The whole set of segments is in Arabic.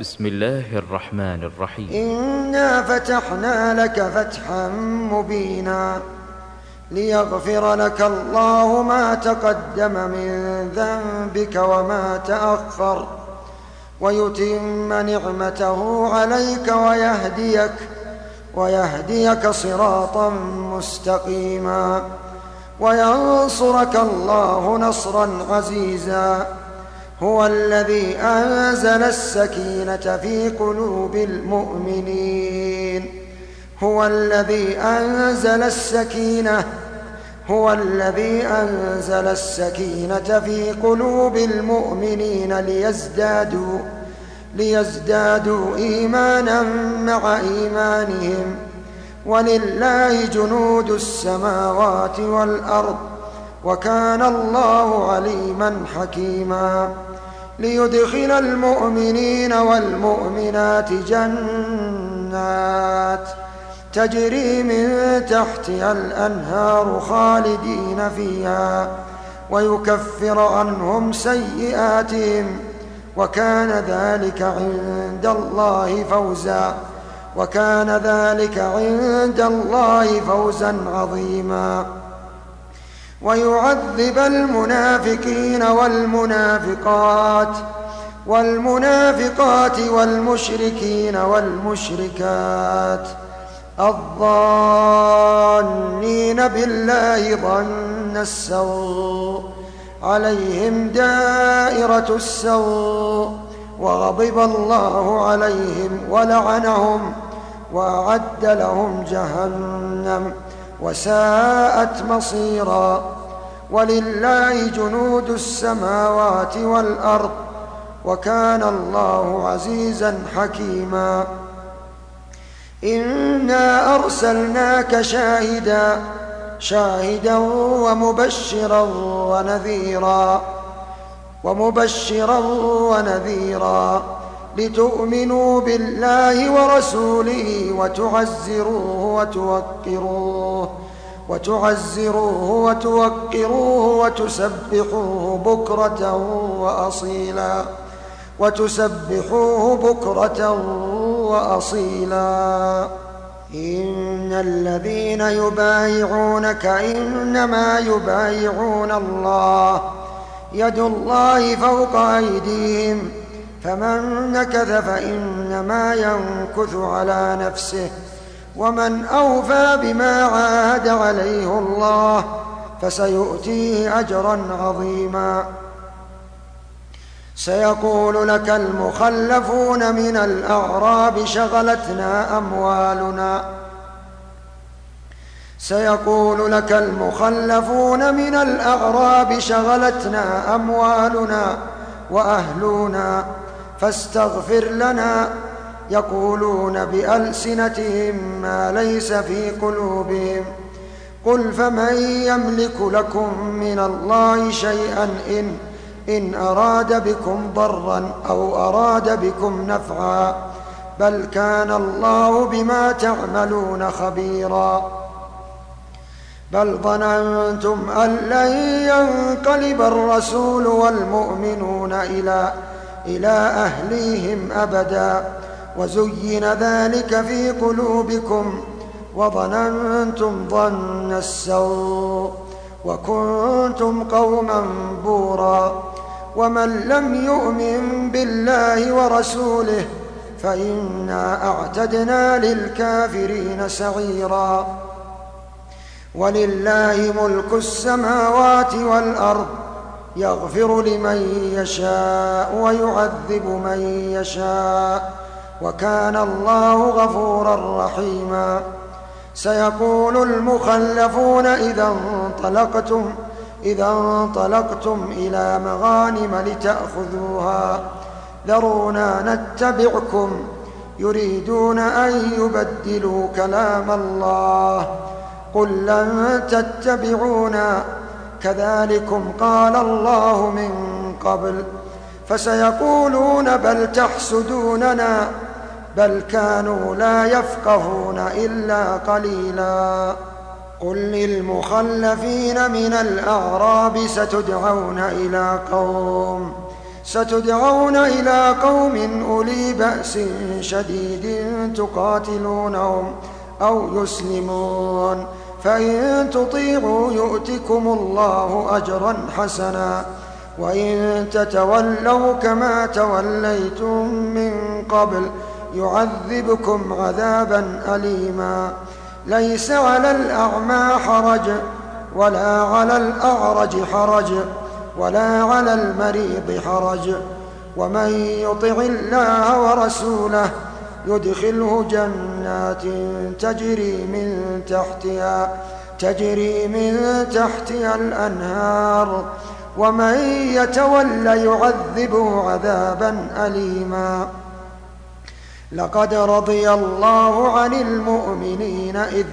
بسم الله الرحمن الرحيم. إنا فتحنا لك فتحا مبينا ليغفر لك الله ما تقدم من ذنبك وما تأخر ويتم نعمته عليك ويهديك صراطا مستقيما وينصرك الله نصرا عزيزا. هو الذي أنزل السكينة في قلوب المؤمنين في قلوب المؤمنين ليزدادوا إيمانا مع إيمانهم. ولله جنود السماوات والأرض وكان الله عليما حكيما. ليدخل المؤمنين والمؤمنات جنات تجري من تحتها الأنهار خالدين فيها ويكفر عنهم سيئاتهم وكان ذلك عند الله فوزا عظيما. ويعذب المنافقين والمنافقات والمشركين والمشركات الظانين بالله ظن السوء عليهم دائرة السوء وغضب الله عليهم ولعنهم وأعد لهم جهنم وساءت مصيرا. ولله جنود السماوات والأرض وكان الله عزيزا حكيما. إنا أرسلناك شاهدا ومبشرا ونذيرا لتؤمنوا بالله ورسوله وتعزروه وتوقروه وتسبحوه بكرة وأصيلا. إن الذين يبايعونك إنما يبايعون الله يد الله فوق أيديهم فمن نكث فإنما ينكث على نفسه ومن أوفى بما عاهد عليه الله فسيؤتيه أجرا عظيما. سيقول لك المخلفون من الأعراب شغلتنا أموالنا وأهلنا فاستغفر لنا. يقولون بألسنتهم ما ليس في قلوبهم قل فمن يملك لكم من الله شيئا إن أراد بكم ضرا أو أراد بكم نفعا بل كان الله بما تعملون خبيرا. بل ظننتم أن لن ينقلب الرسول والمؤمنون إلى أهليهم أبدا وزين ذلك في قلوبكم وظننتم ظن السوء وكنتم قوما بورا. ومن لم يؤمن بالله ورسوله فإنا أعتدنا للكافرين سعيرا. ولله ملك السماوات والأرض يغفر لمن يشاء ويعذب من يشاء وكان الله غفورا رحيما. سيقول المخلفون إذا انطلقتم إلى مغانم لتأخذوها ذرونا نتبعكم يريدون أن يبدلوا كلام الله قل لن تتبعونا كذلكم قال الله من قبل فسيقولون بل تحسدوننا بل كانوا لا يفقهون إلا قليلا. قل للمخلفين من الأعراب ستدعون ستدعون إلى قوم أولي بأس شديد تقاتلونهم أو يسلمون، فإن تطيعوا يؤتكم الله أجرا حسنا، وإن تتولوا كما توليتم من قبل يعذبكم عذابا أليما. ليس على الأعمى حرج ولا على الأعرج حرج ولا على المريض حرج، ومن يطع الله ورسوله يدخله جنات تجري من تحتها الأنهار، ومن يتولى يعذبه عذابا أليما. لقد رضي الله عن المؤمنين إذ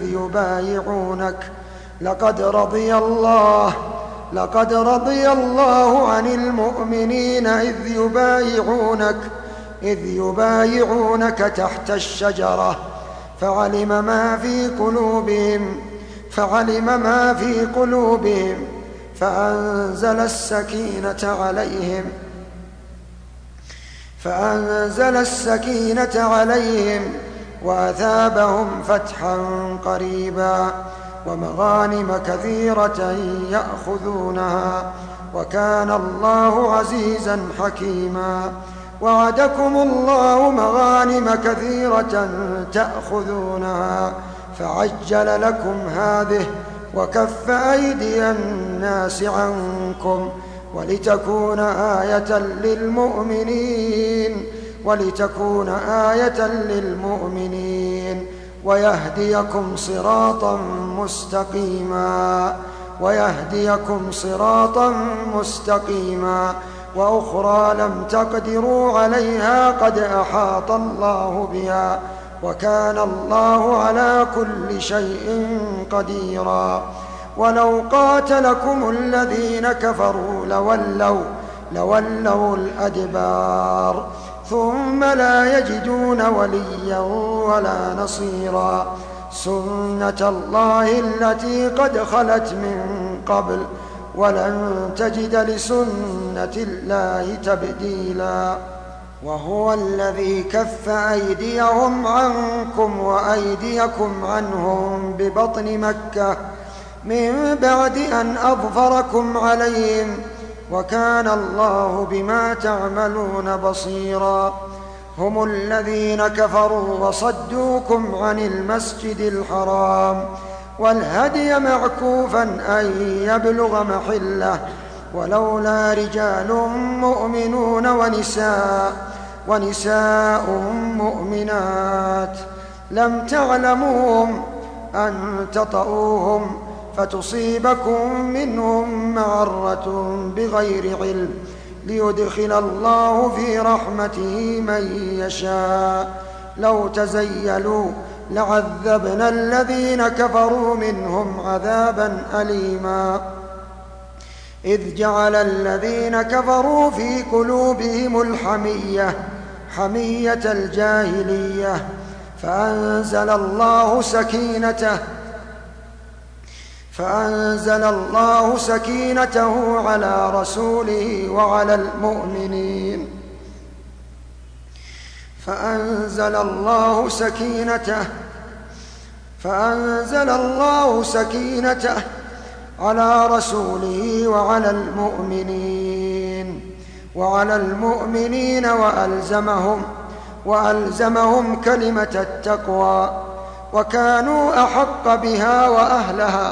يبايعونك تحت الشجرة فعلم ما في قلوبهم فأنزل السكينة عليهم وأثابهم فتحا قريبا ومغانم كثيرة يأخذونها، وكان الله عزيزا حكيما. وعدكم الله مغانم كثيرة تأخذونها فعجل لكم هذه وكف أيدي الناس عنكم ولتكون آية للمؤمنين ويهديكم صراطا مستقيما. وأخرى لم تقدروا عليها قد أحاط الله بها، وكان الله على كل شيء قديرا. ولو قاتلكم الذين كفروا لولوا الأدبار ثم لا يجدون وليا ولا نصيرا. سنة الله التي قد خلت من قبل ولن تجد لسنة الله تبديلا. وهو الذي كف أيديهم عنكم وأيديكم عنهم ببطن مكة من بعد أن أظفركم عليهم، وكان الله بما تعملون بصيرا. هم الذين كفروا وصدوكم عن المسجد الحرام والهدي معكوفا أن يبلغ محله، ولولا رجال مؤمنون ونساء مؤمنات لم تعلموهم أن تطؤوهم فتصيبكم منهم معرة بغير علم ليدخل الله في رحمته من يشاء. لو تزيلوا لعذبنا الذين كفروا منهم عذابا أليما. إذ جعل الذين كفروا في قلوبهم حمية الجاهلية فأنزل الله سكينته على رسوله وعلى المؤمنين فأنزل الله سكينته على رسوله وعلى المؤمنين وألزمهم كلمة التقوى وكانوا أحق بها وأهلها،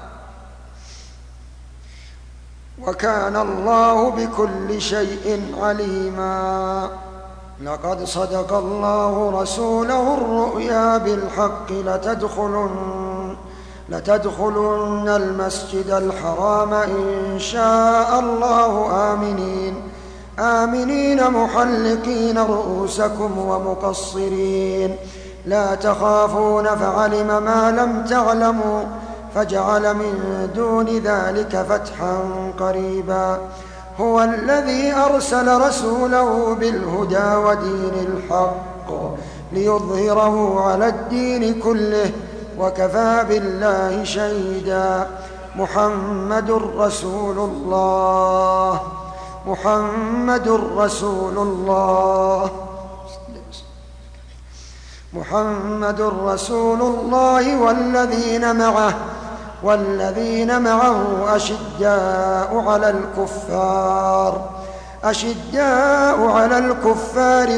وكان الله بكل شيء عليما. لقد صدق الله رسوله الرؤيا بالحق لتدخلن المسجد الحرام إن شاء الله آمنين محلقين رؤوسكم ومقصرين لا تخافون فعلم ما لم تعلموا فجعل من دون ذلك فتحا قريبا. هو الذي أرسل رسوله بالهدى ودين الحق ليظهره على الدين كله وكفى بالله شهيدا. محمد رسول الله محمد رسول الله. محمد رسول الله والذين معه أشداء على الكفار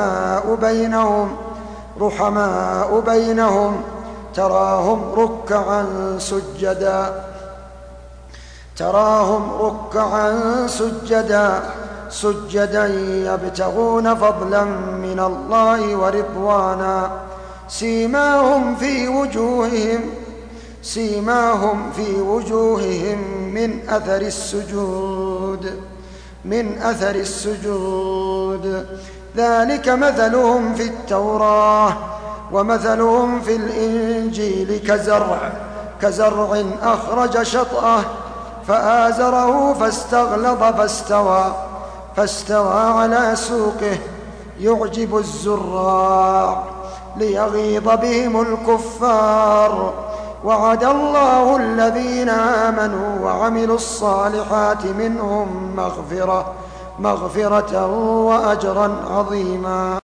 رحماء بينهم تراهم ركعا سجدا يبتغون فضلا من الله ورضوانا سيماهم في وجوههم من أثر السجود ذلك مثلهم في التوراة ومثلهم في الإنجيل كزرع أخرج شطأه فآزره فاستغلظ فاستوى على سوقه يعجب الزراع ليغيظ بهم الكفار. وعد الله الذين آمنوا وعملوا الصالحات منهم مغفرة وأجرا عظيما.